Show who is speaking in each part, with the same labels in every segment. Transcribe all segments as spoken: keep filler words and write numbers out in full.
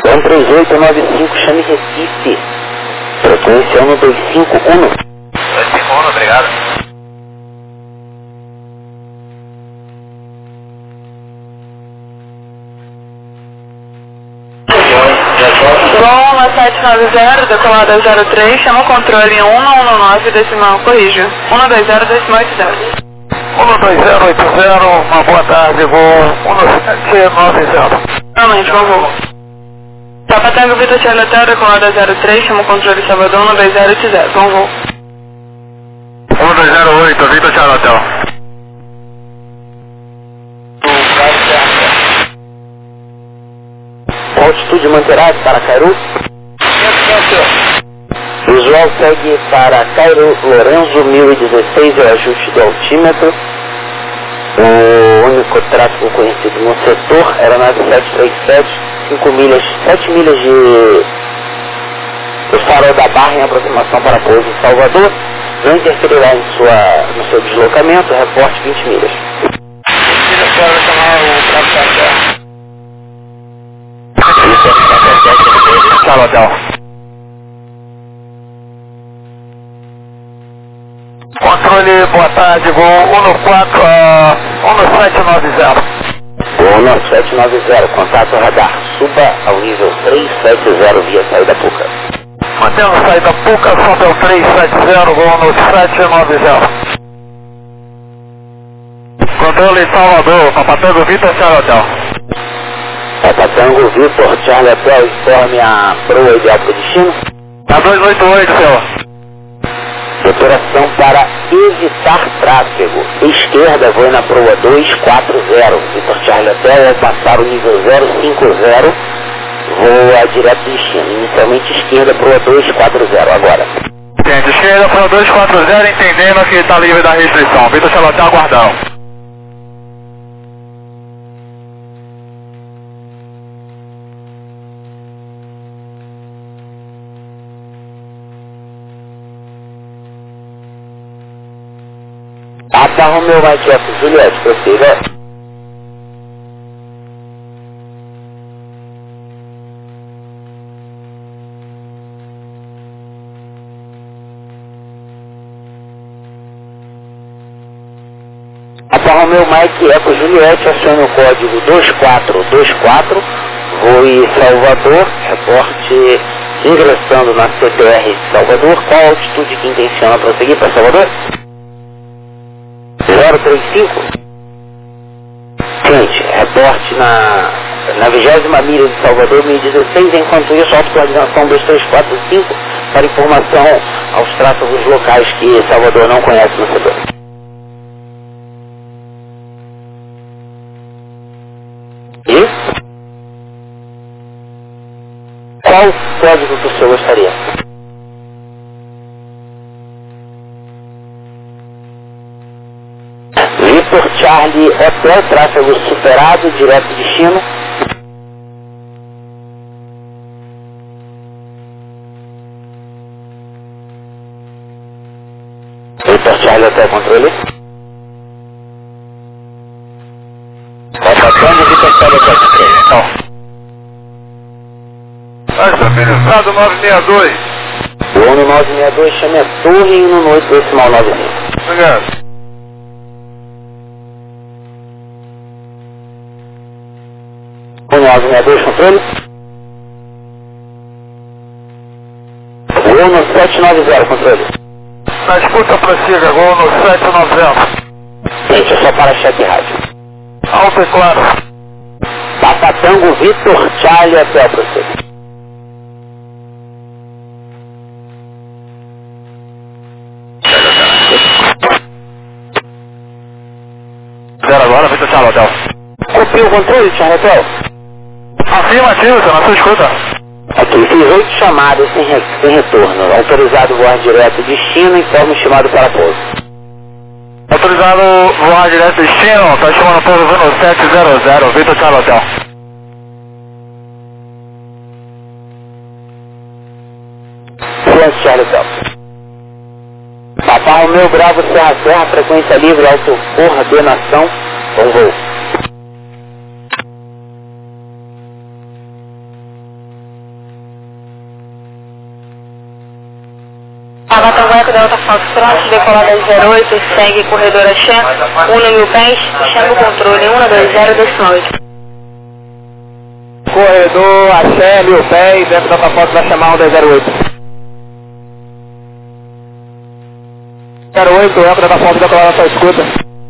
Speaker 1: um três oito nove cinco, chame Recife. Frequência um dois cinco um.
Speaker 2: dois cinco um, obrigado.
Speaker 3: Bom, a sete nove zero, decolada zero três, chama o controle em um um nove, decimal, corrija. um dois zero, decimal oito zero.
Speaker 2: um dois zero oito zero, uma boa tarde, voo um sete nove zero.
Speaker 3: Realmente, bom voo. Papa Tango Vitor Charlie Hotel, decolada zero três, chama o controle Salvador um dois zero oito zero, bom voo.
Speaker 2: um dois zero oito, Vitor Charlie Hotel.
Speaker 1: Altitude manterá para Cairu. Visual segue para Cairo Lorenzo mil e dezesseis, é o ajuste do altímetro. O único tráfego conhecido no setor, aeronave sete três sete, cinco milhas, sete milhas de do farol da Barra em aproximação para pouso em Salvador. Não interferirá em sua, no seu deslocamento, reporte vinte milhas.
Speaker 2: Tchau, hotel. Controle, boa tarde, voo um quatro, um sete nove zero.
Speaker 1: Voo um sete nove zero, contato radar, suba ao nível três sete zero via saída Puca.
Speaker 2: Mantendo saída Puca, sobe ao três sete zero, voo no sete nove zero. Controle Salvador, Papa Tango Vitor Charlie Hotel.
Speaker 1: Papa Tango Vitor Charlie Hotel, informe a proa ideal para o destino.
Speaker 2: A dois oito oito, senhor.
Speaker 1: Operação para evitar tráfego. Esquerda, voe na proa dois quatro zero. Vitor Charlie Hotel, ao passar o nível zero cinco zero, voa direto do destino. Inicialmente esquerda, proa dois quatro zero, agora.
Speaker 2: Entende, esquerda, proa dois quatro zero, entendendo que está livre da restrição. Vitor Charlie Hotel, aguardando.
Speaker 1: Alfa Romeo Mike F, Juliette, prossiga. Alfa Romeo Mike F, Juliette, acione o código dois quatro dois quatro, voe Salvador, reporte ingressando na C T R Salvador. Qual a altitude que intenciona prosseguir para Salvador? zero três cinco. Cliente, reporte na, na vigésima milha de Salvador, mil e dezesseis. Enquanto isso, autocoordenação dois três quatro cinco para informação aos tráfegos locais que Salvador não conhece no setor. E? Qual código que o senhor gostaria? Vitor Charlie Hotel, tráfego superado, direto destino. Vitor Charlie Hotel, controle. Contatando Vitor Charlie Hotel, controle.
Speaker 2: Está estabilizado nove seis dois.
Speaker 1: O ano nove seis dois, chame a torre e no oito decimal nove cinco.
Speaker 2: Obrigado.
Speaker 1: nove seis dois, controle. Gol no sete nove zero, controle.
Speaker 2: Na escuta, prossiga, gol no sete nove zero.
Speaker 1: Gente, é só para cheque rádio.
Speaker 2: Alto e claro.
Speaker 1: Papa Tango Vitor Charlie Hotel, prossiga.
Speaker 2: Zero agora, Vitor Charlie Hotel.
Speaker 1: Copia o controle, Charlie Hotel.
Speaker 2: Afirmativo, senhor, na sua escuta.
Speaker 1: Aqui, fiz oito chamadas sem, re sem retorno. Autorizado voar direto destino, informe estimado para pouso.
Speaker 2: Autorizado voar direto destino, está chamando pouso no sete zero zero, Vitor Charlie Hotel.
Speaker 1: Silêncio, Charlie Hotel. Papa Romeo Bravo Serra Serra, frequência livre, autocoordenação, bom voo.
Speaker 3: cinco, Delta Foxtrot, decolada zero oito, segue corredor Axé, um mil pés, chama o controle um dois zero, decimal oito.
Speaker 2: Corredor Axé, mil pés, dentro da Delta Fox vai chamar um dois zero oito. zero oito, Delta Delta Fox, decolada na sua escuta.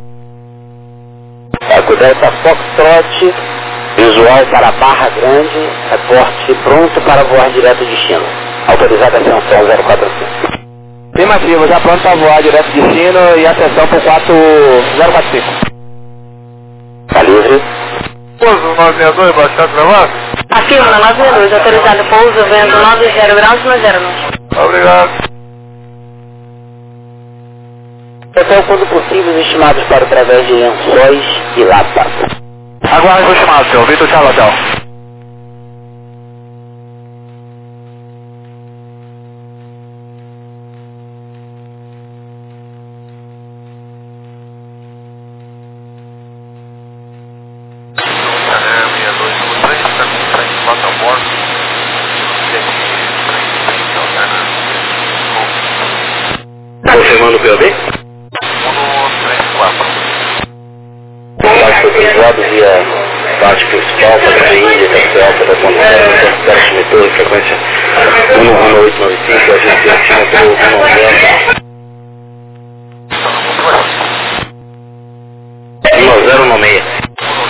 Speaker 1: Eco Delta Foxtrot, visual para Barra Grande, reporte pronto para voar direto de destino. Autorizada a ascensão zero quatro cinco.
Speaker 2: Afirmativo, já pronto para voar direto de destino e ascensão por quatro zero quatro cinco.
Speaker 1: Tá livre.
Speaker 2: Pouso nove seis dois, baixado gravado.
Speaker 3: Afirma na nove seis dois, autorizado pouso, vento nove zero graus, no zero nove.
Speaker 2: Obrigado.
Speaker 1: Hotel, quando possível, estimados para através de Lençóis e Lapa.
Speaker 2: Aguarde o chamado, senhor. Vitor Charlie Hotel.
Speaker 1: Confirmando o P O B? Contato cruzado via parte principal para a Índia, Capital, para a Contato, teste metrô, frequência um um oito nove cinco, agência metrô um noventa. um zero nove seis.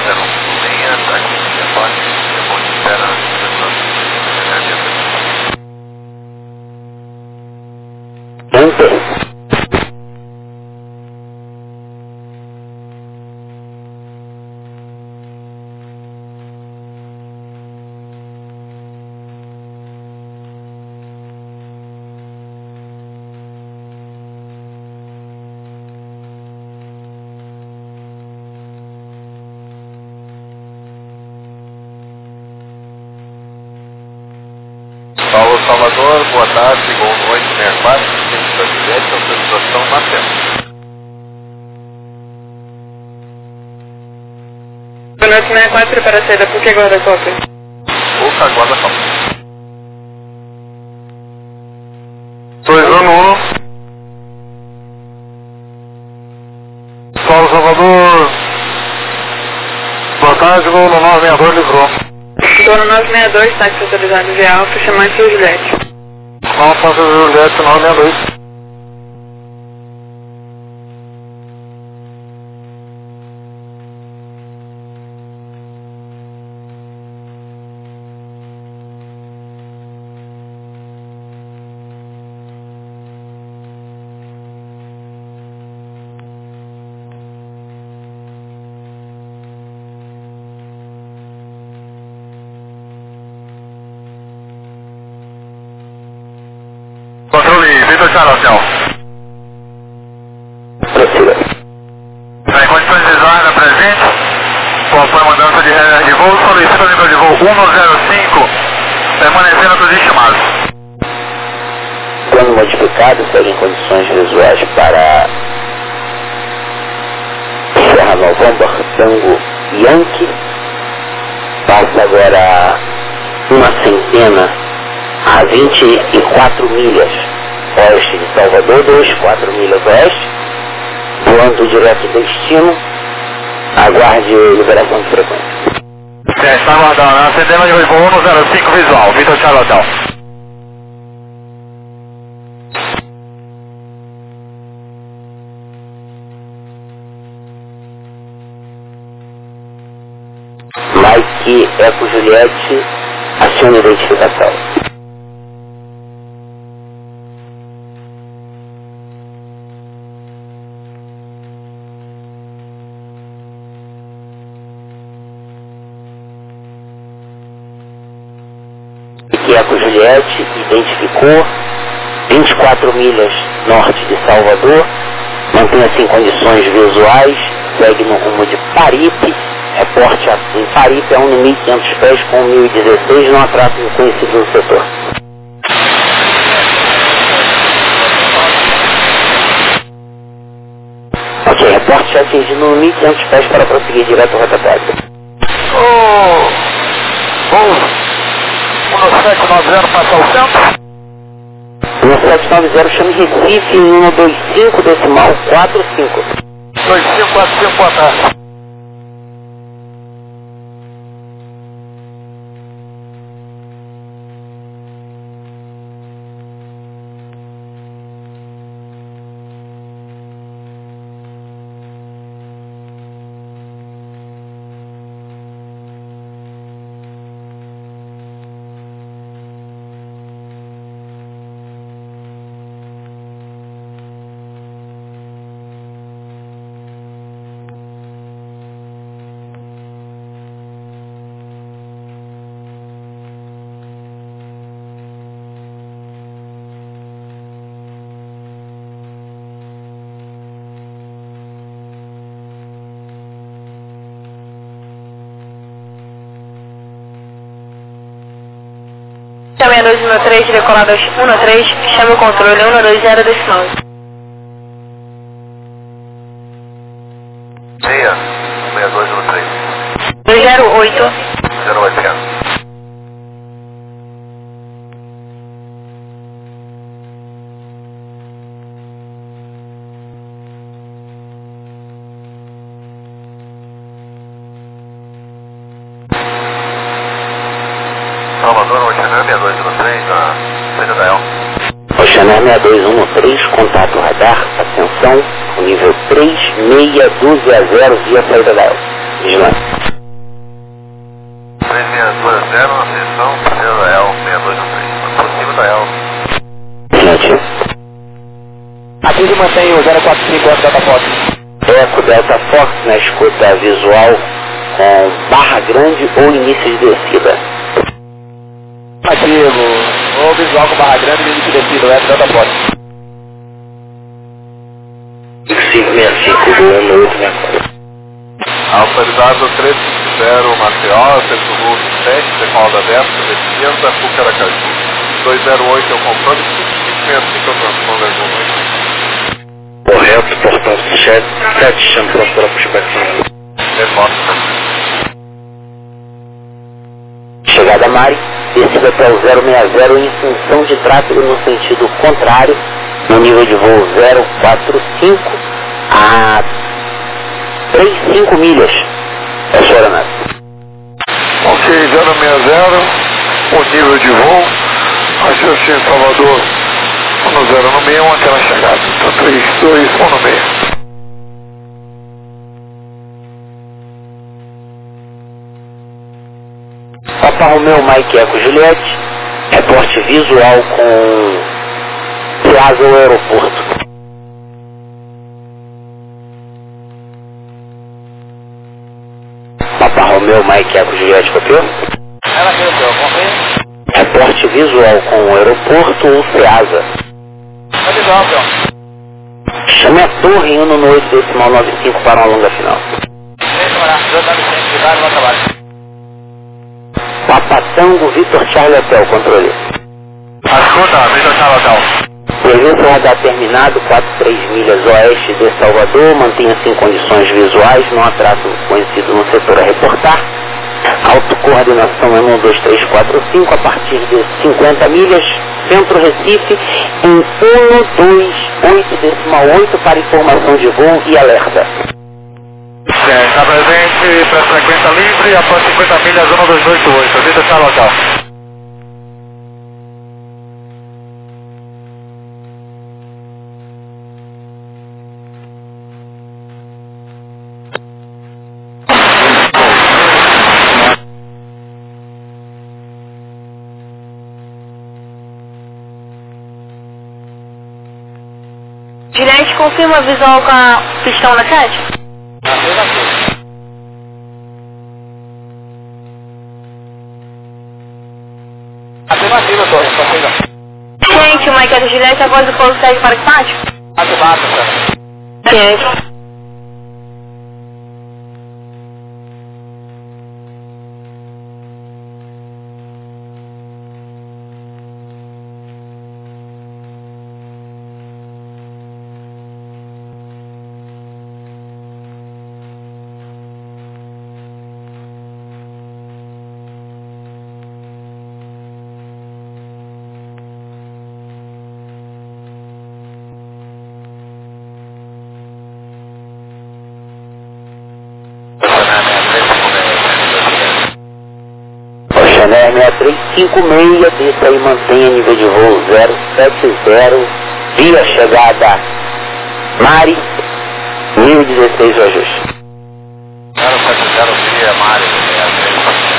Speaker 1: Enter.
Speaker 2: Paulo Salvador, boa tarde, Gol oito seis quatro, centro da Juliette, autorização na tela.
Speaker 3: Boa noite, seis quatro, prepara a saída, por que guarda cópia?
Speaker 2: Boca, guarda só. dois um um. Paulo Salvador, boa tarde, Gol nove seis dois, livrou.
Speaker 3: Dono nove seis dois, táxi autorizado via Alfa, chamando seu Juliette.
Speaker 2: Alfa, Juliette, nove seis dois. Controle, Vitor Charlie Hotel.
Speaker 1: Procura.
Speaker 2: Em condições de design presente, conforme a mudança de regra de voo, solicita o nível de voo um zero cinco, permanecendo todos estimados.
Speaker 1: Plano modificado, segue em condições visuais para Serra November, Tango Yankee. Passa agora uma centena a vinte e quatro milhas oeste de Salvador, vinte e quatro milhas oeste, voando direto do destino. Aguarde liberação de frequência.
Speaker 2: É, está aguardando, né? Centena de voo um zero cinco visual, Vitor Charlie Hotel.
Speaker 1: Mike Eco Juliette, acione a identificação. Eco Juliette identificou vinte e quatro milhas norte de Salvador, mantenha-se em condições visuais, segue no rumo de Paripe, reporte em Paripe a um mil e quinhentos pés com mil e dezesseis, não há tráfego conhecido no setor. Ok, reporte já atingido no mil e quinhentos pés para prosseguir direto ao rotatório.
Speaker 2: Oh, voo um sete nove zero, passa ao centro.
Speaker 1: No sete nove zero, chame Recife em um dois cinco decimal quatro cinco.
Speaker 2: dois cinco quatro cinco, boa tarde.
Speaker 3: Chame dois um três, decolado um três, chame o controle um dois zero decimal.
Speaker 2: Meia, meia dois um três.
Speaker 3: dois zero oito.
Speaker 2: zero oito. Salvador, Oceaner seis dois um três, na saída da El.
Speaker 1: Oceaner seis dois um três, contato radar, atenção, o nível três seis um dois zero via saída da El. Vigilante.
Speaker 2: três seis dois zero, na seção, saída da El, seis dois um três. Por cima da El.
Speaker 1: Vigilante.
Speaker 4: Aqui mantém o zero quatro cinco Eco Delta Fox.
Speaker 1: Eco Delta Fox na escuta visual com barra grande ou início de descida.
Speaker 4: Ativo, o visual com barra grande e início de descida, o Eco Delta Fox.
Speaker 1: cinco seis cinco do um oito seis quatro.
Speaker 2: Autorizado três cinco zero, Maceió, Centro sete, decolada aberta, descenda, Puc Aracaju. dois zero oito é o controle, cinco cinco seis cinco é o transponder do noite.
Speaker 1: Correto, portão sete, chame para a pushback.
Speaker 2: Reforça.
Speaker 1: Chegada Mari, descida para o zero seis zero em função de tráfego no sentido contrário, no nível de voo zero quatro cinco a trinta e cinco milhas. É sua aeronave.
Speaker 2: Ok, zero seis zero, o nível de voo, ajuste em Salvador, um zero no meio, até a chegada, então três dois um no meio.
Speaker 1: Papa Romeu Mike Eco Juliette, reporte visual com Plaza ao aeroporto. Papa Romeu Mike Eco Juliette, copiou?
Speaker 4: Ela aqui, eu comprei.
Speaker 1: Reporte visual com o aeroporto ou Ceasa.
Speaker 4: Tá visual, senhor.
Speaker 1: Chame a torre em um no oito decimal nove cinco para uma longa final.
Speaker 4: Vem, camarada, dois nove cinco, ligado, vai trabalho.
Speaker 1: Papa Tango Vitor Charlie Hotel, controle.
Speaker 2: Escuta, Vitor Charlie Hotel.
Speaker 1: Serviço radar terminado, quatro três milhas oeste de Salvador, mantenha-se em condições visuais, não há traço conhecido no setor a reportar. Autocoordenação é um dois três quatro cinco a partir de cinquenta milhas, Centro Recife, em um dois oito decimal oito para informação de voo e alerta.
Speaker 2: É, está presente para frequência livre, após cinquenta milhas, um dois oito oito, Vitor Charlie Hotel.
Speaker 3: Juliette, confirma visual com a pistão na sete?
Speaker 4: Afirmativa, torre, passei.
Speaker 3: Gente, o Mike Eco Juliette, após o pouso segue para o pátio?
Speaker 4: Bate, bate, cara.
Speaker 3: Gente.
Speaker 1: Chanel seis três cinco seis, desça aí, mantenha nível de voo zero sete zero, via chegada Mari, mil e dezesseis o ajuste.
Speaker 2: zero sete zero, via Mari, é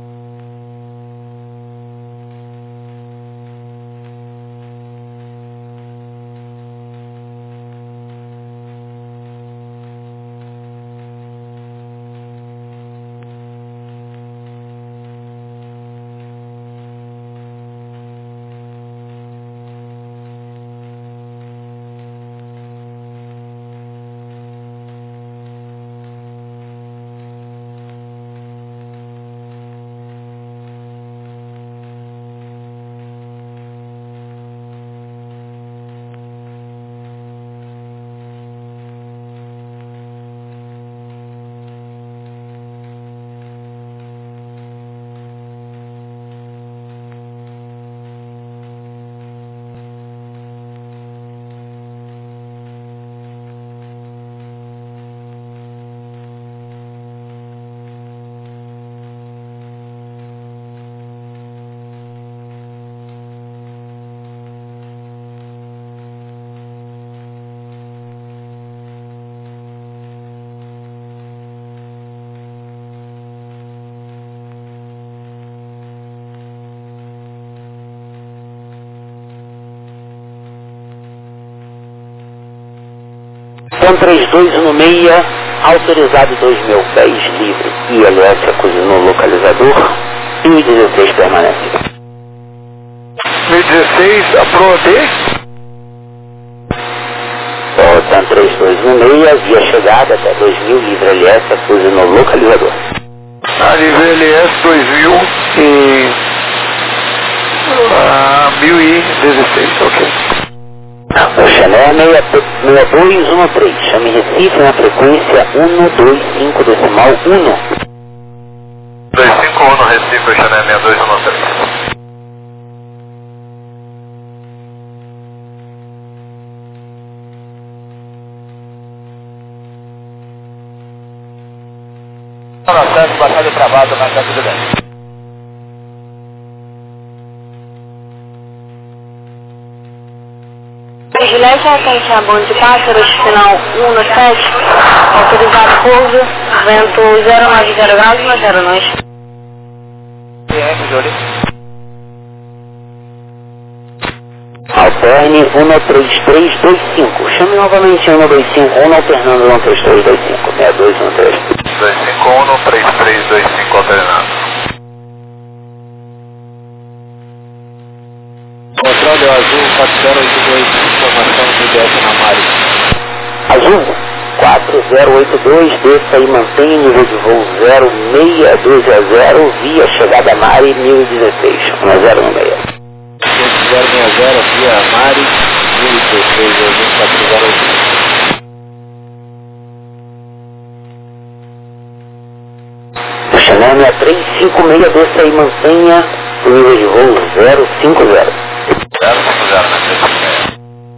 Speaker 1: Então três dois um seis, autorizado dois mil pés, livre, I L S acusa no localizador, mil e dezesseis permanece.
Speaker 2: mil e dezesseis, aprovei.
Speaker 1: Então três dois um seis, via chegada até dois mil, livre L S acusa no localizador.
Speaker 2: A nível L S dois mil e... Ah, mil e dezesseis, ok.
Speaker 1: O Chanel seis dois um três, chame Recife na frequência um dois cinco decimal um.
Speaker 2: dois cinco um no Recife, Chanel seis dois um três.
Speaker 4: Acesso, batalha travado, mas tá tudo bem.
Speaker 3: Vigilante atente a bonde de pássaros, final um no sete, autorizado pouso, vento zero nove zero graus no zero nós.
Speaker 1: Alterne um três três dois cinco, chame novamente um dois cinco um, alternando um três três dois cinco, seis dois um três.
Speaker 2: dois cinco um, três três dois cinco alternado.
Speaker 4: Controle azul, quatro zero oito dois, informação do D S na Mari.
Speaker 1: Azul, quatro zero oito dois, desça e mantenha nível de voo zero seis dois zero, via chegada Mari, mil e dezesseis, um zero um seis.
Speaker 4: zero seis zero, via Mari, mil e dezesseis, quatro zero oito dois.
Speaker 1: O Chanel seis três cinco seis, desça e mantenha o nível de voo zero cinco zero.
Speaker 2: zero cinco zero, né?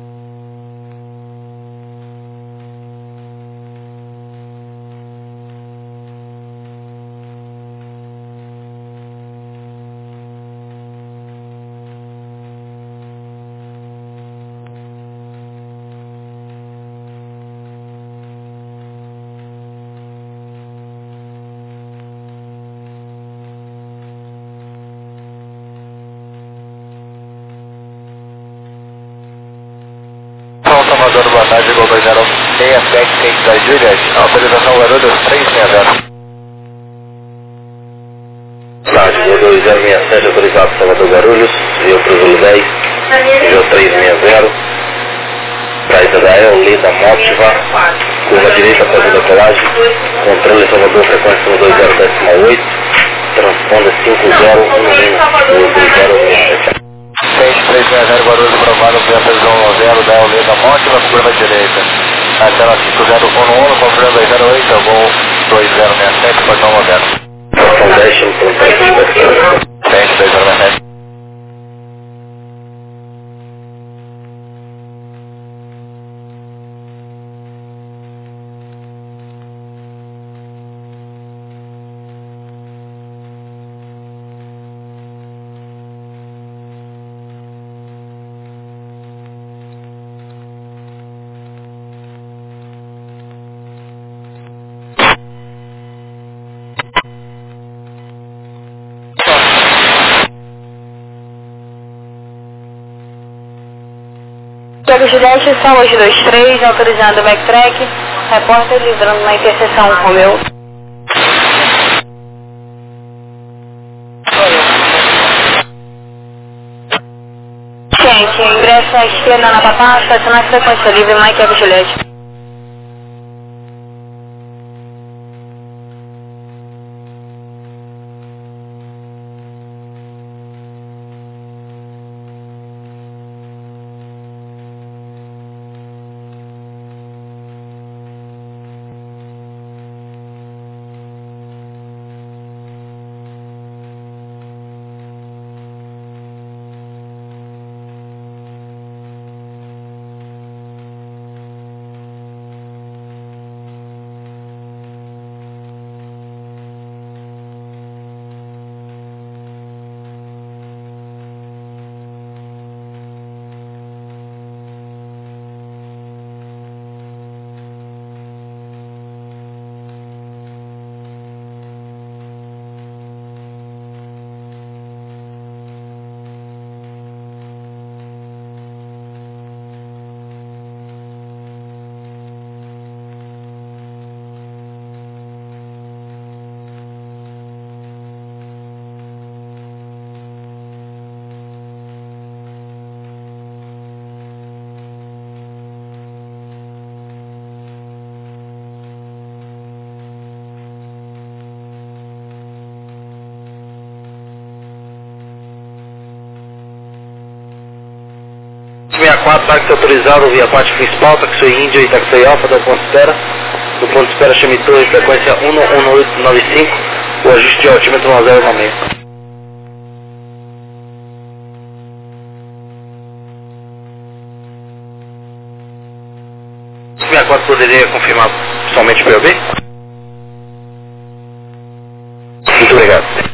Speaker 2: Salvador, boa tarde, Gol dois zero seis sete seis da Juliet, autorização Guarulhos três seis zero.
Speaker 1: Tarde, Gol dois zero seis sete, autorizado Salvador Guarulhos, via Cruzeiro dez, nível três seis zero, para Israel, Lida Mótiva, curva direita para a decolagem, controle Salvador, frequência um dois zero decimal oito, transponda cinco zero um um dois zero sete.
Speaker 2: seis três seis zero, Guarulhos aprovado, vento um zero, da Lida Mótiva, curva direita. Aquela cinco zero um um, controle dois zero oito, voo dois zero seis sete, portão moderno.
Speaker 1: Portão dez, portão dez,
Speaker 2: seis três zero seis sete.
Speaker 3: Pego Juliette, são hoje dois três, autorizando o backtrack, repórter livrando na interseção Romeu. Gente, ingresso à esquerda na Papá, estacionar frequência livre, Mike Eco Juliette.
Speaker 1: sessenta e quatro, táxi autorizado via parte principal, táxi Índia e táxi Alfa da ponto de espera. Do ponto de espera chame Torre, frequência um um oito nove cinco, o ajuste de altímetro um zero no meio. sessenta e quatro poderia confirmar somente P O B? Muito obrigado.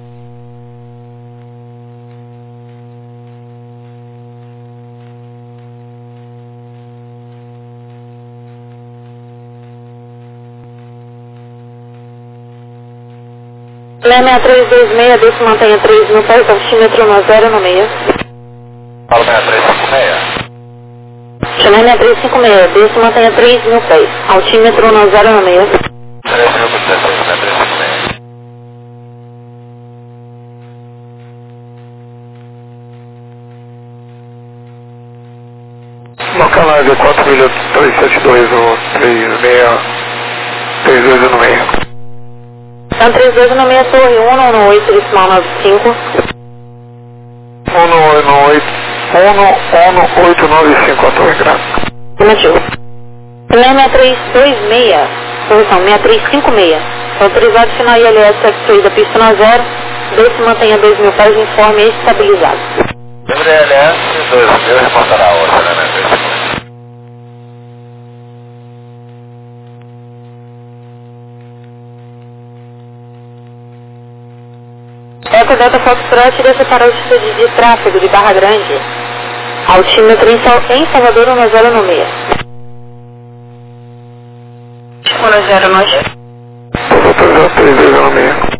Speaker 3: Leme três dois seis, desce mantenha três no pé, altímetro no zero no meio.
Speaker 2: Fala seis três cinco seis.
Speaker 3: Leme três cinco seis, desce mantenha três no pé, altímetro no zero no meio.
Speaker 2: três cinco seis, três cinco seis.
Speaker 5: Local área quatro milhas trezentos e setenta e dois, ou três seis, três dois no meio.
Speaker 3: Então três dois no meio, torre um um oito, decimal nove cinco.
Speaker 5: um um oito, um um oito nove cinco, a torre gráfica.
Speaker 3: Afirmativo. Leme três dois seis, posição seis três cinco seis. Autorizado final I L S X da pista no zero, desce mantenha dois mil pés, informe estabilizado.
Speaker 2: W L S dois mil, reportará a outra, né, três cinco seis.
Speaker 3: Eco Delta Foxtrot deve para o estudo de tráfego de Barra Grande. Altímetro em Salvador no zero no meio. no zero no meio.
Speaker 5: Autorizado três dois no meio.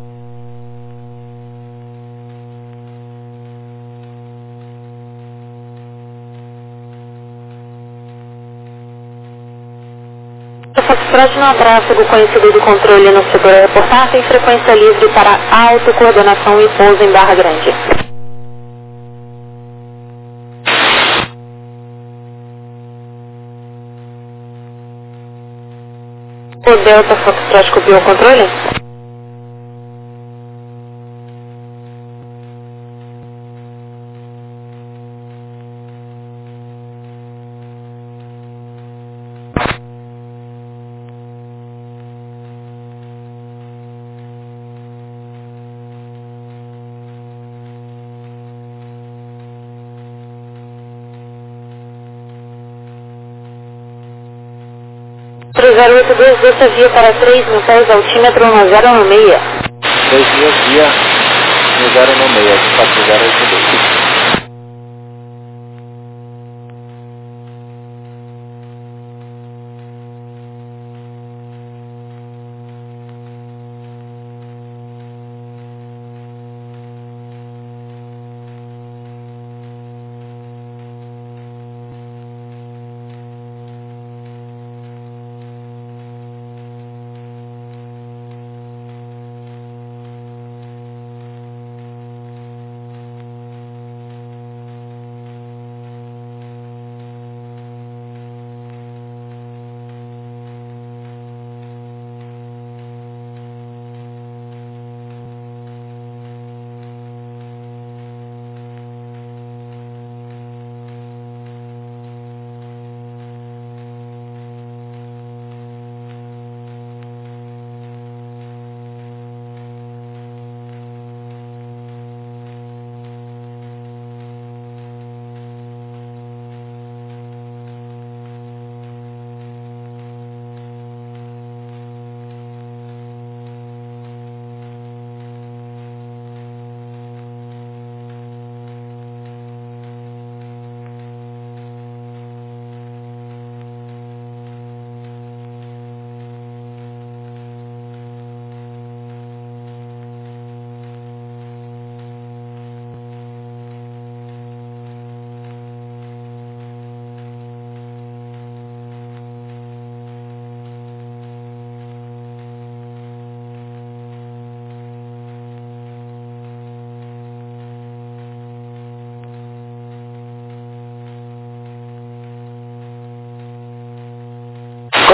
Speaker 3: Foxtrot no tráfego conhecido de controle no setor aeroportar tem frequência livre para autocoordenação e pouso em Barra Grande. O Delta Foxtrot copiou o controle? três zero oito dois, desça via para três mil pés, altímetro no zero no meia.
Speaker 4: três mil via no zero no meia, quatro zero oito dois.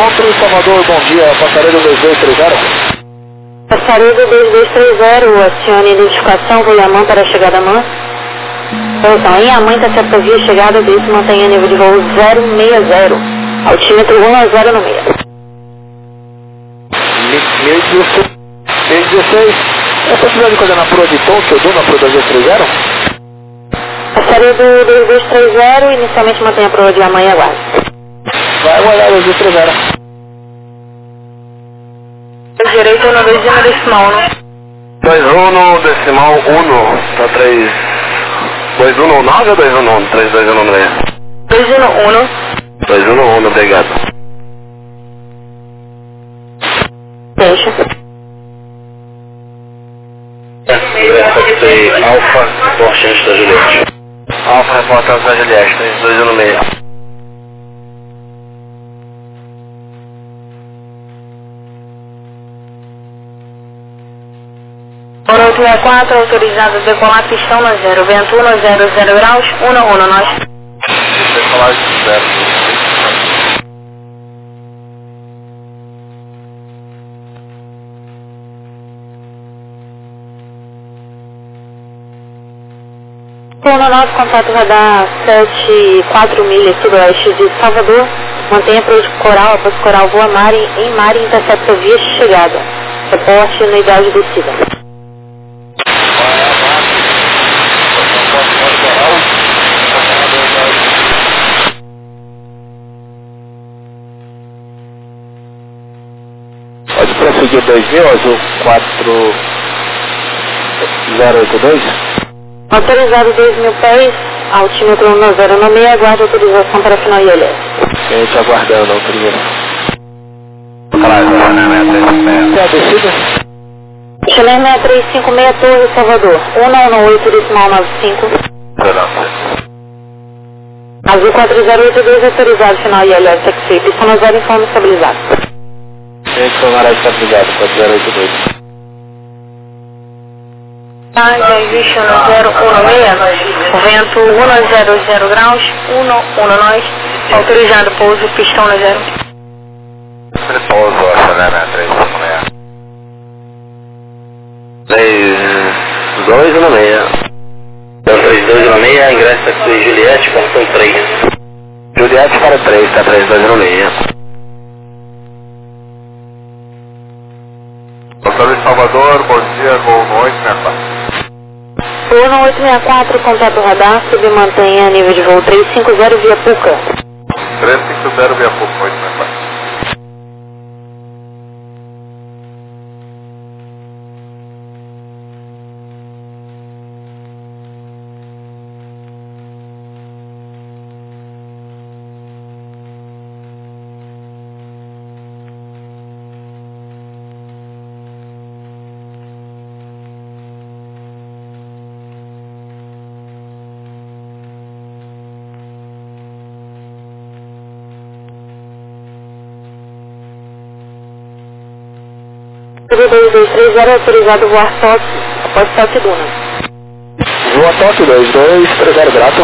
Speaker 4: encontro, Salvador, bom dia, passaredo dois dois três zero.
Speaker 3: Passaredo dois dois três zero, acione identificação, vou Yaman para a chegada a Man. Então, em Yaman, está certa via chegada, desse mantenha nível de voo zero seis zero, altímetro um a zero no meio.
Speaker 4: mil e dezesseis, é possibilidade de coordenar por de Tóquio, do na Pro dois dois três zero?
Speaker 3: Passaredo dois dois três zero, inicialmente mantenha a prova de Yaman e aguarde.
Speaker 4: Vai aguardar dois dois três zero.
Speaker 3: Direito no dois um decimal um.
Speaker 2: dois um decimal um, tá três. dois um nove ou dois um três dois um seis?
Speaker 3: dois um um.
Speaker 2: dois um um, obrigado.
Speaker 3: Deixa.
Speaker 2: Taxi Alfa, reportante da Juliette. Alfa, reportante da Juliette, três dois um seis.
Speaker 3: Hora oito sessenta e quatro, autorizado a decolar, pistão no zero, vento um zero zero graus, um um nós.
Speaker 2: Decolagem zero.
Speaker 3: um nove, contato radar sete quatro milhas sudoeste de Salvador. Mantenha para o coral, após coral voa mar em mar e intercepta via de chegada. Reporte no ideal de descida.
Speaker 4: Pode prosseguir dois mil, azul quatro zero oito dois.
Speaker 3: Autorizado dois mil pés, altímetro um zero no meio, aguarda autorização para final I L S.
Speaker 4: Gente aguardando a autorização.
Speaker 2: Até
Speaker 4: a descida?
Speaker 3: Chilene seis três cinco seis, Torre, Salvador. um um oito, decimal nove cinco. Azul quatro zero oito dois, autorizado final I L S, taxi, pistão no zero, informe estabilizado.
Speaker 4: Gente, camarada estabilizado, quatro zero oito dois.
Speaker 3: Já existe no zero um seis, vento um zero zero graus, um um nós, autorizado pouso, pistão no zero.
Speaker 2: Pouso, acelera três cinco seis. três dois um seis. três dois um seis, ingresso taxi Juliette, portão três. Juliette para três, tá três dois um seis. Doutor de Salvador, bom dia, voo no oito sessenta e quatro.
Speaker 3: Voo no oito sessenta e quatro, contato radar, submantenha nível de voo três cinco zero via Puca.
Speaker 2: três cinco zero via Puca, oito sessenta e quatro.
Speaker 3: dois dois três zero, autorizado voar toque, após toque Duna.
Speaker 4: Voa toque dois dois três zero, grato.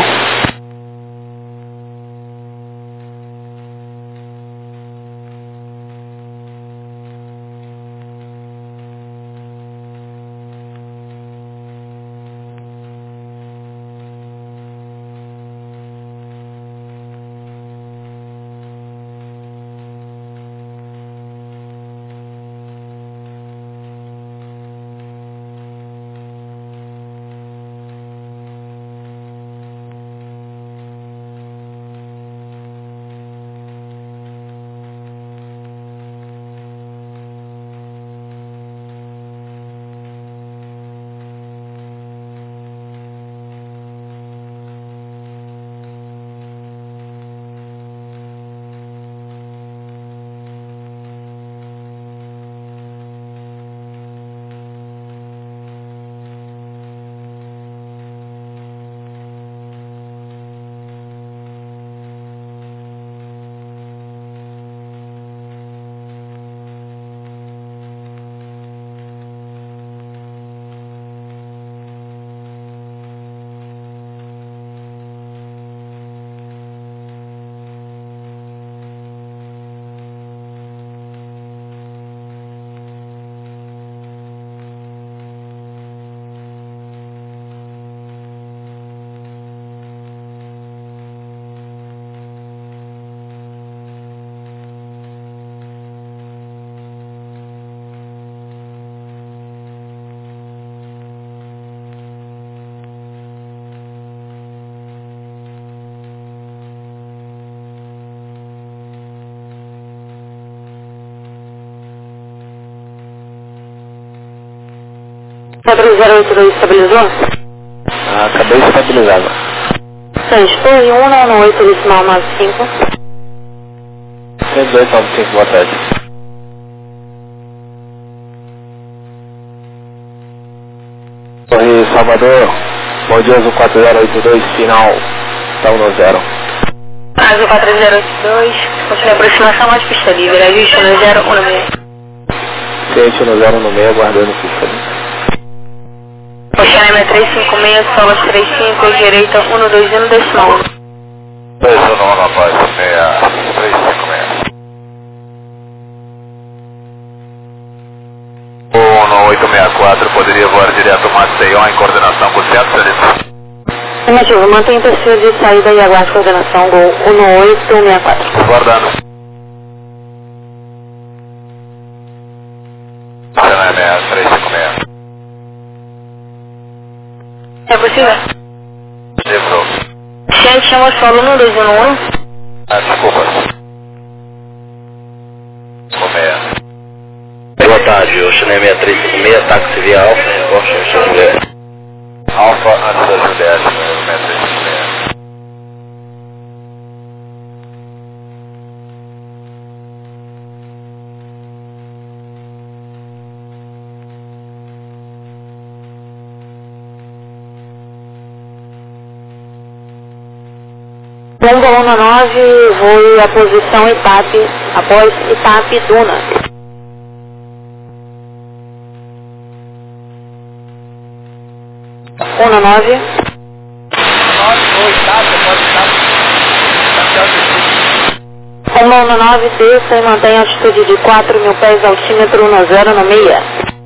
Speaker 3: quatro zero oito dois estabilizou?
Speaker 4: Ah, acabei de estabilizar.
Speaker 3: Sim, Torre um nove oito decimal nove cinco.
Speaker 4: cento e dois nove cinco, boa tarde. Torre Salvador, bom dia, Azul quatro zero oito dois, final, tá um zero.
Speaker 3: Azul quatro zero oito dois, continua a aproximação mais pista livre, ajuste um zero um seis.
Speaker 4: Cliente no zero no meio, aguardando pista livre.
Speaker 3: Oxalá três cinco seis, solas três cinco, direita um dois um decimal.
Speaker 2: dois um nove após seis três cinco seis. um oito seis quatro poderia voar direto Maceió em coordenação com o centro, Felipe?
Speaker 3: Negativo, mantenha o perfil de saída e aguarde coordenação Gol um oito seis quatro.
Speaker 2: Guardando. seis três cinco seis.
Speaker 3: É possível?
Speaker 2: Livrou.
Speaker 3: Gente, chama o solo um dois um um.
Speaker 2: Ah, desculpa. seis.
Speaker 4: Boa tarde, o Chile seis três cinco seis, táxi via Alfa, Porsche, Juliette.
Speaker 2: Alfa antes da Juliette, seis três cinco seis.
Speaker 3: Longa um nove, voe a posição Itape, após Itape Duna. um nove. um nove, desça e mantém a altitude de quatro mil pés, altímetro um zero no meia.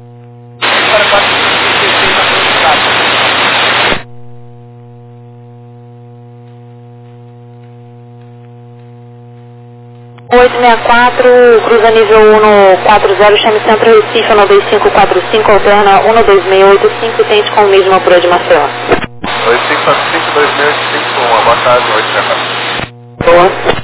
Speaker 3: oito seis quatro, cruza nível um quatro zero, chame centro Recife, um dois cinco quatro cinco, alterna um dois seis oito cinco e tente com o mesmo altura de Maceió.
Speaker 2: dois cinco quatro cinco dois seis cinco um, boa tarde, oito seis quatro.
Speaker 3: Boa.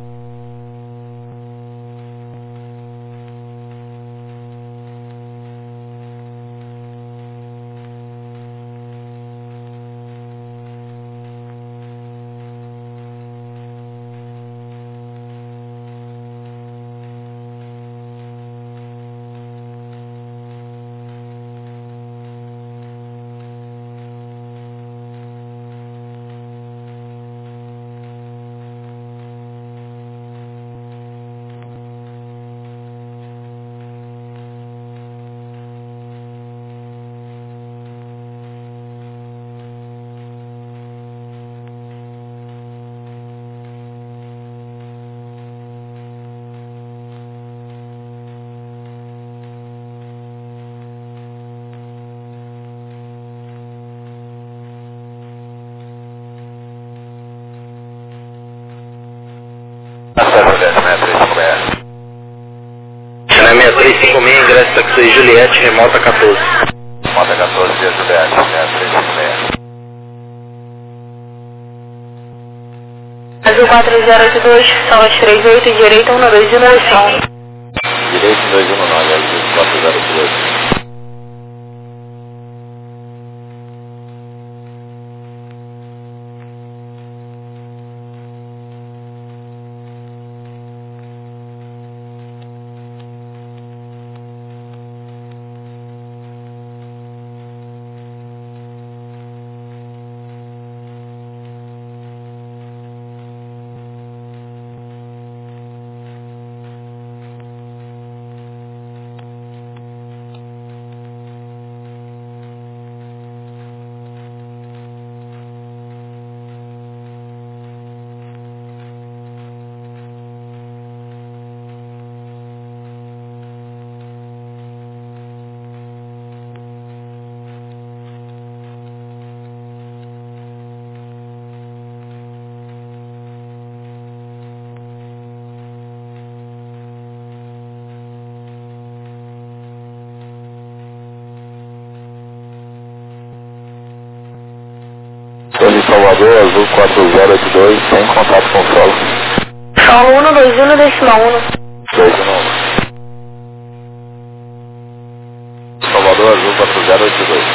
Speaker 4: Chile seis três cinco seis, ingresso táxi Juliette, remota quatorze.
Speaker 2: Remota quatorze, Juliette, seis três cinco seis.
Speaker 3: Azul quatro zero oito dois, solas três oito, direita um dois um nove.
Speaker 4: Direito dois um nove, Azul quatro zero oito dois. Torre Salvador, Azul quatro zero oito dois, sem contato com o solo.
Speaker 3: Solo um dois um decimal um.
Speaker 4: dois um. Salvador, Azul quatro zero oito dois.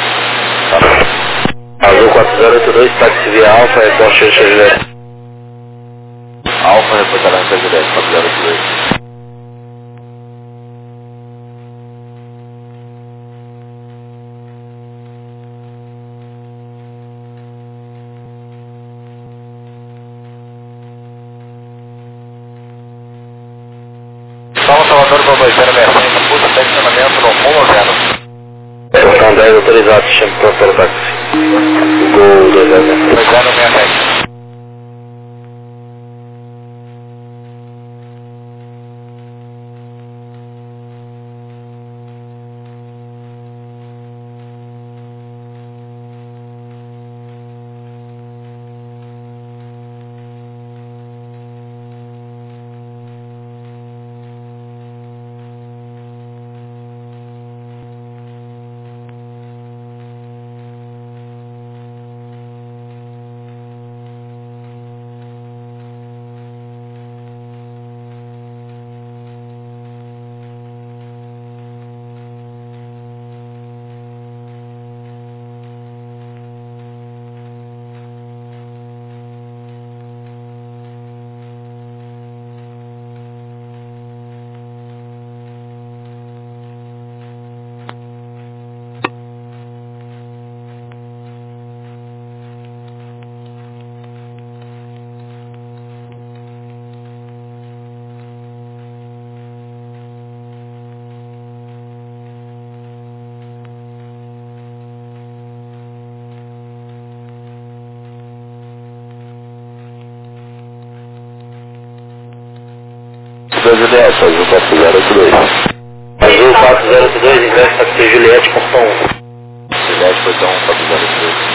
Speaker 1: quatro zero oito dois, táxi via Alfa, reporte de Juliette.
Speaker 4: Alfa, reportará em Juliette, quatro zero oito dois. Salvador Gol dois zero seis sete, curso de estacionamento no um zero.
Speaker 1: Portão dez autorizado, chama para o táxi. Gol dois zero seis.
Speaker 4: dois zero seis sete. Juliette, Azul quatro zero oito dois.
Speaker 1: Azul quatro zero oito dois, ingresso táxi Juliette, portão um.
Speaker 4: Juliette, portão um, quatro zero oito dois.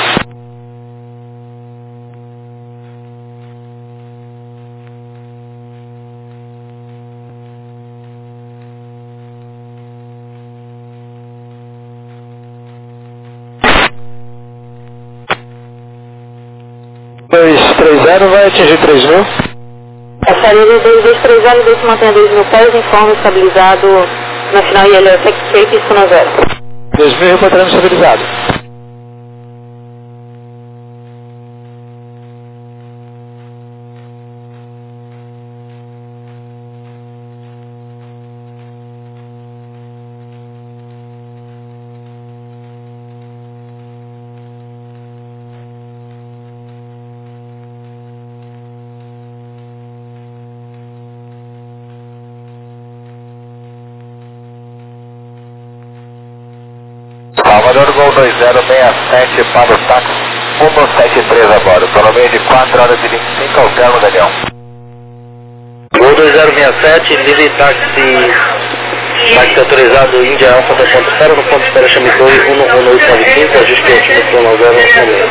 Speaker 5: dois três zero vai atingir três mil.
Speaker 3: Passaria dois dois três zero, dois mantém dois mil pés, informe estabilizado na final I L S X pista na zero.
Speaker 5: dois mil reportando estabilizado.
Speaker 4: Salvador Gol dois zero seis sete para o táxi um sete três agora. Pelo de quatro horas e vinte e cinco ao termo, Daniel.
Speaker 1: Gol dois zero seis sete, livre táxi, táxi autorizado Índia Alfa da ponto zero, no ponto de espera Chamitou um um oito nove cinco, ajuste altímetro no zero no meio.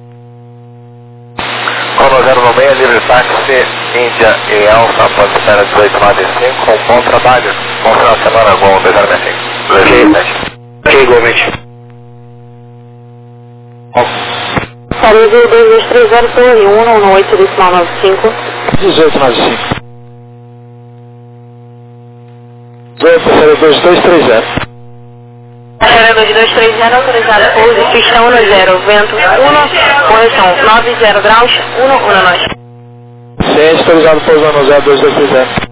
Speaker 4: um zero no meio, livre táxi Índia e Alfa, ponto de espera dezoito nove cinco, com bom trabalho. Bom final de semana, Gol dois zero seis cinco.
Speaker 1: Ok, ok, igualmente.
Speaker 3: Passaria dois dois três zero, torre um, no oito decimal nove cinco.
Speaker 5: dezoito nove cinco. Passaria dois dois três zero.
Speaker 3: Passaria dois dois três zero, autorizado pouso, pista um zero, vento um, correção nove zero graus, um um nós.
Speaker 5: Ciência, autorizado pouso no zero dois dois três zero.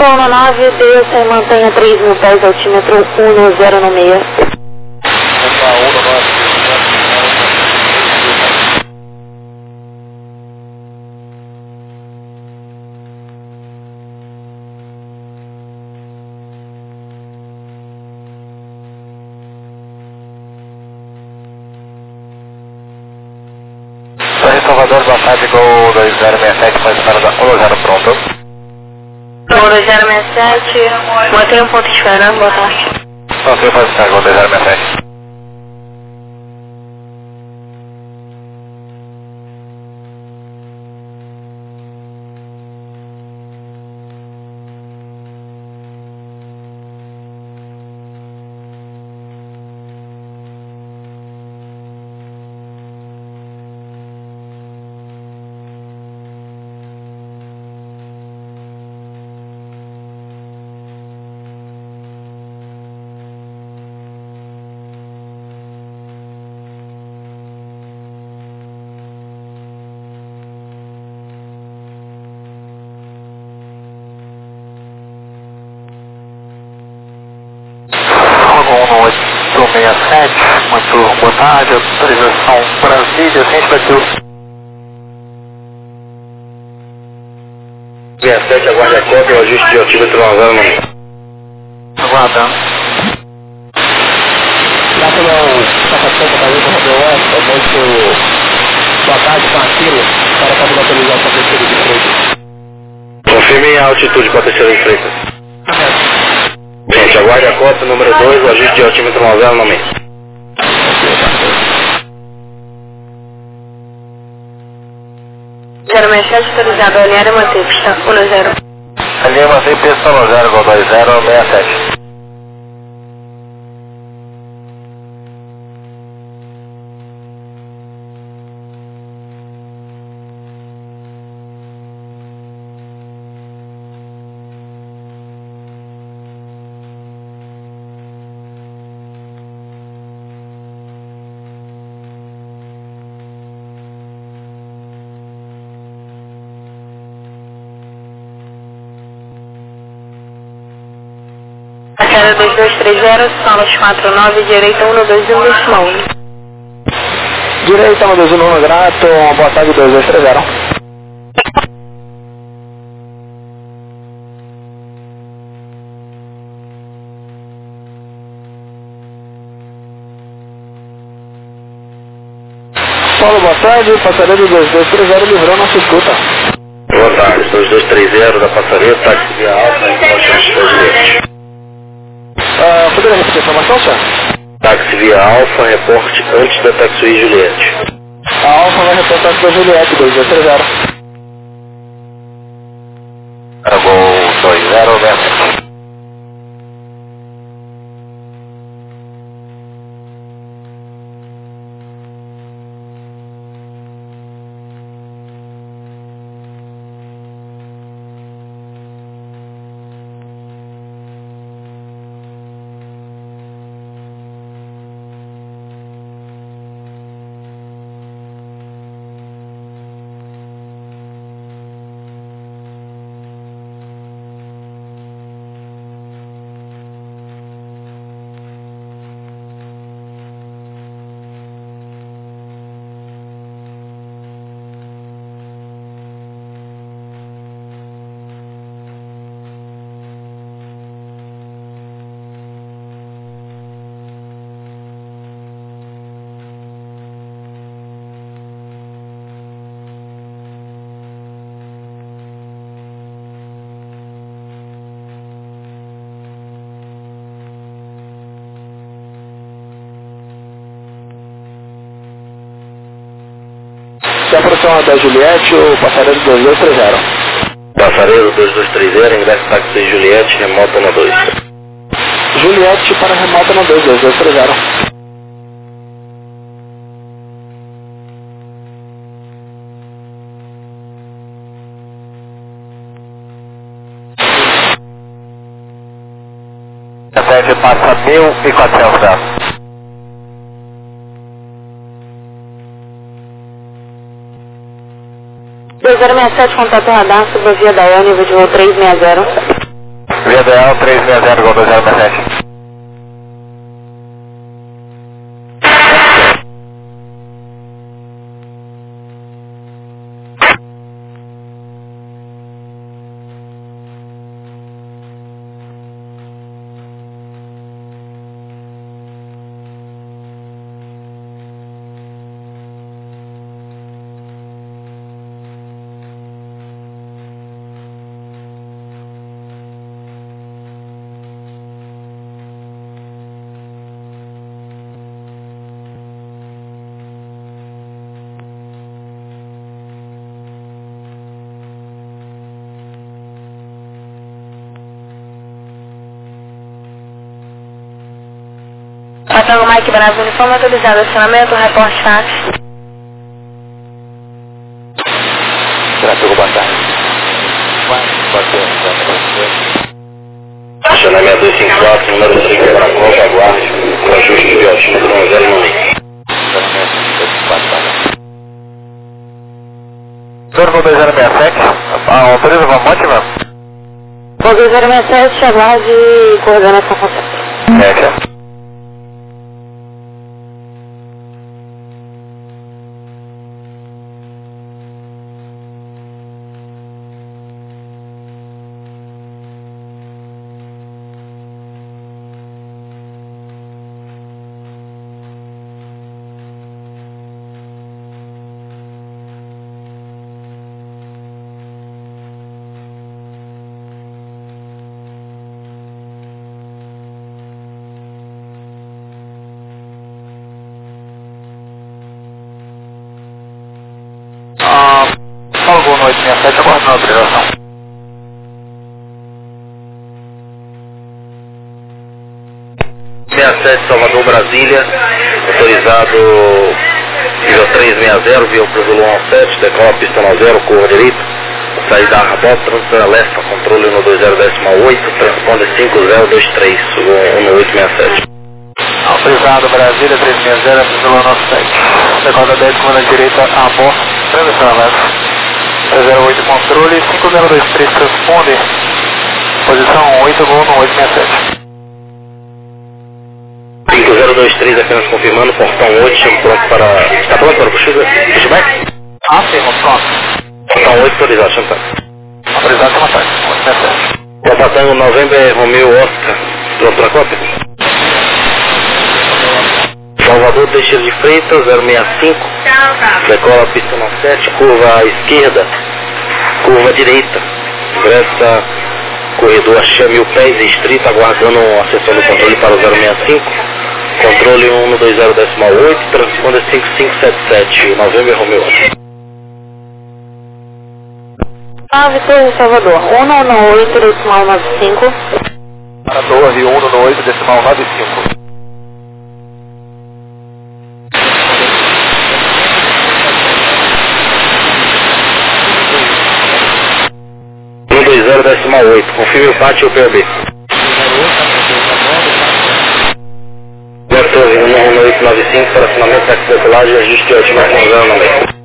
Speaker 3: Paulo nove, desça e mantenha três mil pés, altímetro um zero no meio.
Speaker 4: Salvador, boa tarde, Gol dois zero seis sete, mais para da um zero pronto.
Speaker 3: Gol dois zero seis sete, mantenha um ponto esperando, boa tarde.
Speaker 4: Ok, pode estar, Gol dois zero seis sete. oito seis sete, muito boa tarde, autorização Brasília, Centro Brasil.
Speaker 1: sessenta e sete, aguarde a cópia, o ajuste de altímetro um zero no meio.
Speaker 4: Aguardando.
Speaker 6: Lá pelo Sacação, Catalunya, Rodeo Oeste, é muito boa tarde com aquilo para a cabulabilização terceira de Freitas.
Speaker 1: Confirme a altitude com a terceira de Freitas. Gente, aguarde a cópia número dois, o ajuste de altímetro um zero no meio.
Speaker 3: zero seis sete, autorizado, alinhar e manter, pista um zero.
Speaker 4: Alinhar e manter, pista um zero, Gol dois zero seis sete.
Speaker 3: Zero dois dois três zero, solas quatro nove, direita um dois um, décima um.
Speaker 6: Direita um dois um, grato, boa tarde, dois dois três zero. Paulo, boa tarde, passaredo dois dois três zero livrou nossa escuta.
Speaker 1: Boa tarde, dois dois três zero da Passaredo, táxi via alta, em Costa Juliette.
Speaker 6: Uh, poderia repetir a informação, senhor?
Speaker 1: Táxi via Alfa, reporte antes da Taxi Juliette.
Speaker 6: A Alfa vai reportar para a Juliette, dois dois três zero.
Speaker 4: Gol dois zero seis sete.
Speaker 6: Se aproxima da Juliette, o passaredo dois dois três zero.
Speaker 1: Passaredo dois dois três zero, ingresso táxi Juliette, remota no dois.
Speaker 6: Juliette para remota no dois, dois dois três zero.
Speaker 4: Deve passa mil e quatrocentos metros.
Speaker 3: dois zero seis sete, contato radar, sobre a via da nível de voo três seis zero.
Speaker 4: Via D L três seis zero, Gol dois zero seis sete.
Speaker 3: Patrão Mike Bravo, uniforme autorizado, acionamento, reporte fax.
Speaker 4: Tráfego, boa tarde.
Speaker 1: Acionamento dois cinco quatro, número cinco, quebra-copa, aguarde, com ajuste de altímetro um zero no meio.
Speaker 4: Gol dois zero seis sete, autoriza, vamos ativar.
Speaker 3: Gol dois zero seis sete, aguarde coordenação conceito.
Speaker 4: É, chefe. Gol no oito seis sete, aguardando a autorização.
Speaker 1: sessenta e sete, Salvador, Brasília, autorizado nível três seis zero, via para o Zulu um sete, decola pista no zero, curva direita, saída Arrabó, transfera leste, controle no dois zero decimal oito, transponde cinco zero dois três, no oito seis sete.
Speaker 4: Autorizado, Brasília, três seis zero, Zulu um sete, decola dez, comanda direita, Arrabó, transfera leste. três zero oito, controle, cinco zero dois três, transponde, posição oito, Gol no oito seis sete.
Speaker 1: cinco zero dois três, apenas confirmando, portão oito, chamo pronto para... Está pronto para o pushback?
Speaker 4: Afirmo, pronto.
Speaker 1: Portão oito, autorizado, chamo para...
Speaker 4: Autorizado, chama tarde, oito seis sete.
Speaker 1: Combatendo November Romeo Oscar, pronto para a cópia? Salvador Teixeira de Freitas, zero seis cinco, decola pista no sete, curva à esquerda, curva à direita, ingressa corredor Axé Mil Pés, estrita, aguardando a sessão do controle para o zero seis cinco, controle um no dois zero decimal oito, transponda cinco cinco sete sete, November Romeo.
Speaker 3: nove três, Salvador, um no oito decimal nove cinco.
Speaker 4: Para Torre, um no oito decimal nove cinco.
Speaker 1: um dois zero decimal oito, confirme o pátio P O B. Torre um no oito nove cinco, para acionamento da decolagem e ajuste de altimetro um zero no meio.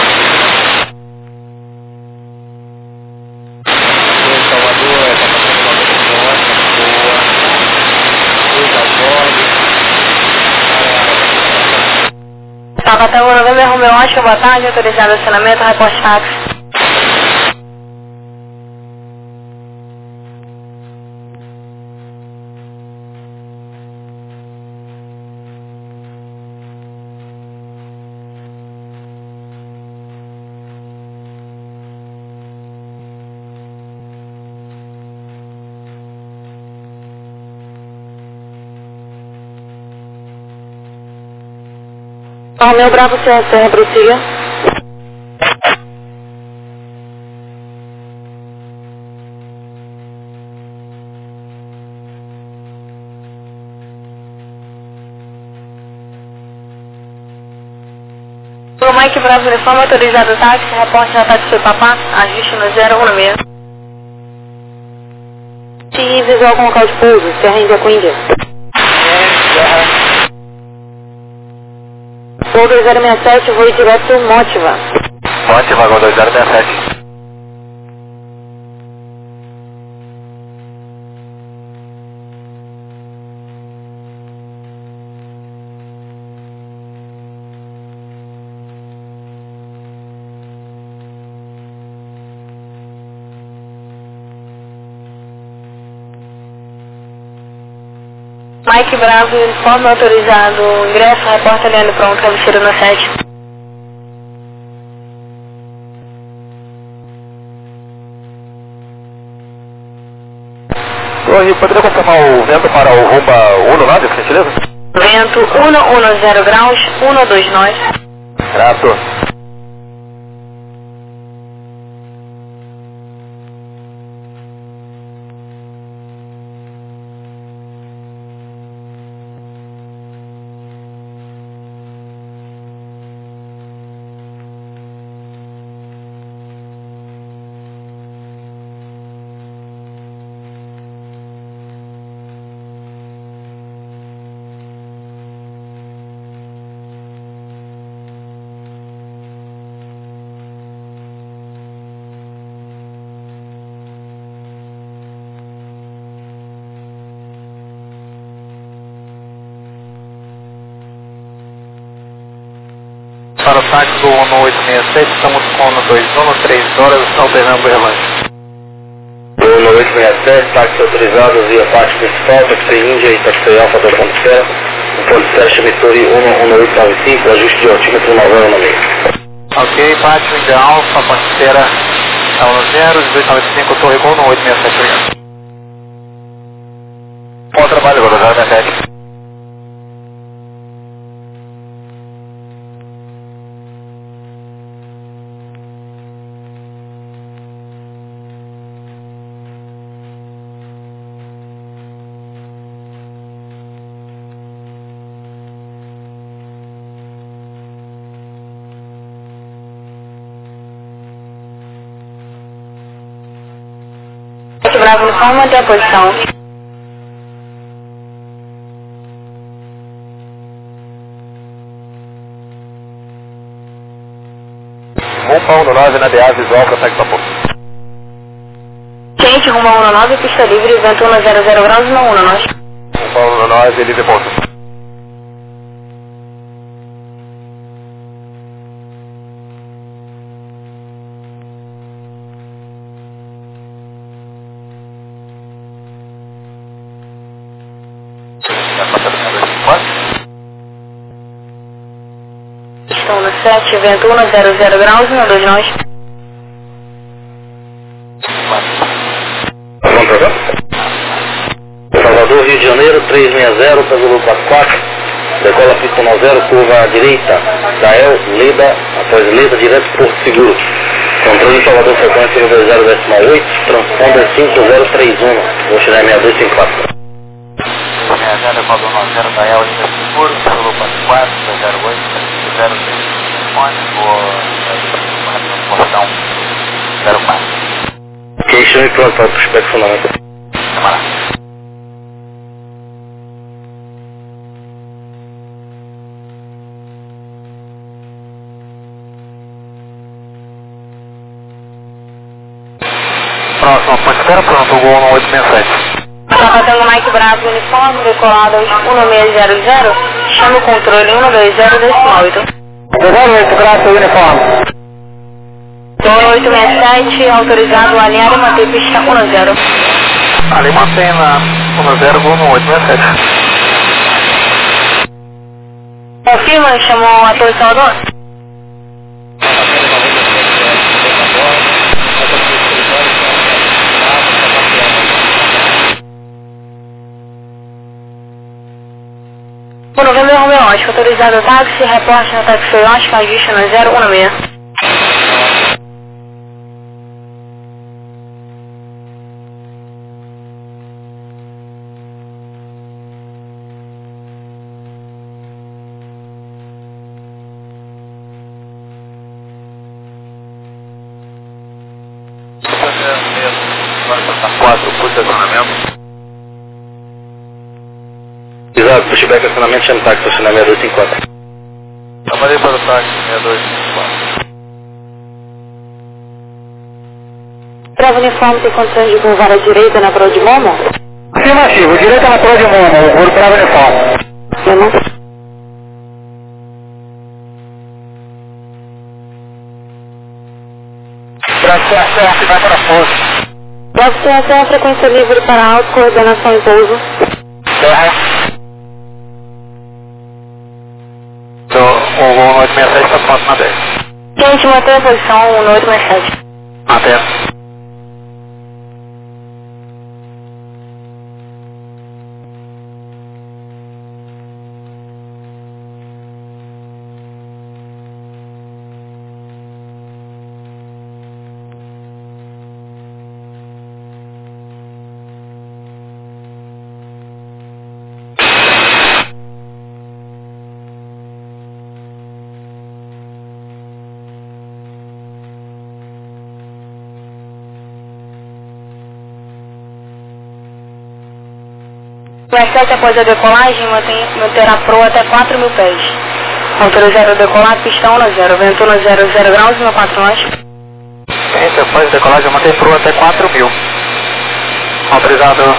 Speaker 3: Tá, patrão November Romeo Oscar, boa tarde, autorizado acionamento, reporte fax. Romeo Bravo, C S R, prossiga. O Mike Bravo, uniforme autorizado táxi, reporte de ataque do Papá, ajuste no zero um no meio. E visual com local de pouso, Serra Índia com Índia. Gol dois zero seis sete, voo direto Motiva.
Speaker 4: Motiva, Gol dois zero seis sete.
Speaker 3: Mike Bravo, uniforme autorizado, ingresso, repórter Leandro pronto, cabeceira no sete.
Speaker 6: Torre, poderia confirmar o vento para o rumba Uno nove, por gentileza?
Speaker 3: Vento cento e dez graus, cento e vinte nós.
Speaker 6: Grato.
Speaker 4: Para o táxi do Uno oito seis sete, estamos com Uno dois Uno, três horas, alternando o relógio.
Speaker 1: Uno oito seis sete, táxi autorizado via parte principal, taxi Índia e taxi Alfa do ponto zero. O ponto sete, Missouri um um oito nove cinco, ajuste de altímetro nove zero nove.
Speaker 4: Ok, parte Índia Alfa, ponteira um zero, dezoito noventa e cinco, Torre com Uno oito seis sete, obrigado.
Speaker 6: Bom trabalho, Rodolfo, da sete.
Speaker 3: Mike Bravo, uniforme, manter a posição.
Speaker 6: Rumba Uno nove na D A visual para ataque vapor.
Speaker 3: Gente, rumo a Uno nove, pista livre, vento cento e dez graus, não Uno nós.
Speaker 6: Rumba Uno nove, livre ponto.
Speaker 3: Estão no sete, vento cento e dez graus, um dois nós.
Speaker 1: Salvador, Rio de Janeiro, três seis zero, Pesador quatro quatro, decola pista nove zero, curva à direita, Dael, Leda, após Leda, direto Porto Seguro. Controle Salvador, frequência dois zero decimal oito, transponder cinco zero três um, vou tirar seis dois cinco quatro.
Speaker 4: seis zero, Equador nove zero, Dael, Leda Seguro, Pesador quatro quatro, dois zero oito, zero três, telefone, vou portão zero quatro.
Speaker 1: Ok, chame pronto para o prospecto fundamental.
Speaker 4: Camarada. Próximo, ponteira, pronto, o Uno oito seis sete.
Speaker 3: Está fazendo Mike Bravo, uniforme, decolado aos um seis zero zero, chama o controle um dois zero decimal oito.
Speaker 6: zero oito, graças, uniforme.
Speaker 3: Uno oito seis sete, autorizado a alinhar e manter pista um zero.
Speaker 4: Ali mantém na um zero, Uno oito seis sete.
Speaker 3: Confirma, chamou a Torre Salvador? Por Novembro Romeo Oscar, autorizado táxi, reporte no táxi Oscar, ajuste no zero um seis.
Speaker 6: quatro, por estacionamento.
Speaker 1: Exato, pushback estacionamento, chama táxi, estacionamento seis dois cinco quatro.
Speaker 6: Trabalhei para o táxi, seis dois cinco quatro.
Speaker 3: Prova uniforme tem condições de curvar à direita na prova de Momo?
Speaker 6: Afirmativo, direita na prova de Momo, o prova uniforme.
Speaker 3: Sim.
Speaker 6: Tração certo, vai para a força.
Speaker 3: Prova de ação, frequência livre para alta, coordenação e pouso.
Speaker 6: Terra.
Speaker 4: sessenta e sete está próximo a dez.
Speaker 3: Gente, mantém a posição no oito sessenta e sete.
Speaker 4: Mantém.
Speaker 3: oito sete após a decolagem, mantém, manterá a proa até quatro mil pés. Altura zero decolar, pistão na zero, vento na zero, zero graus, no quatro nós.
Speaker 4: Gente, após a decolagem, mantém a proa até quatro mil. Autorizado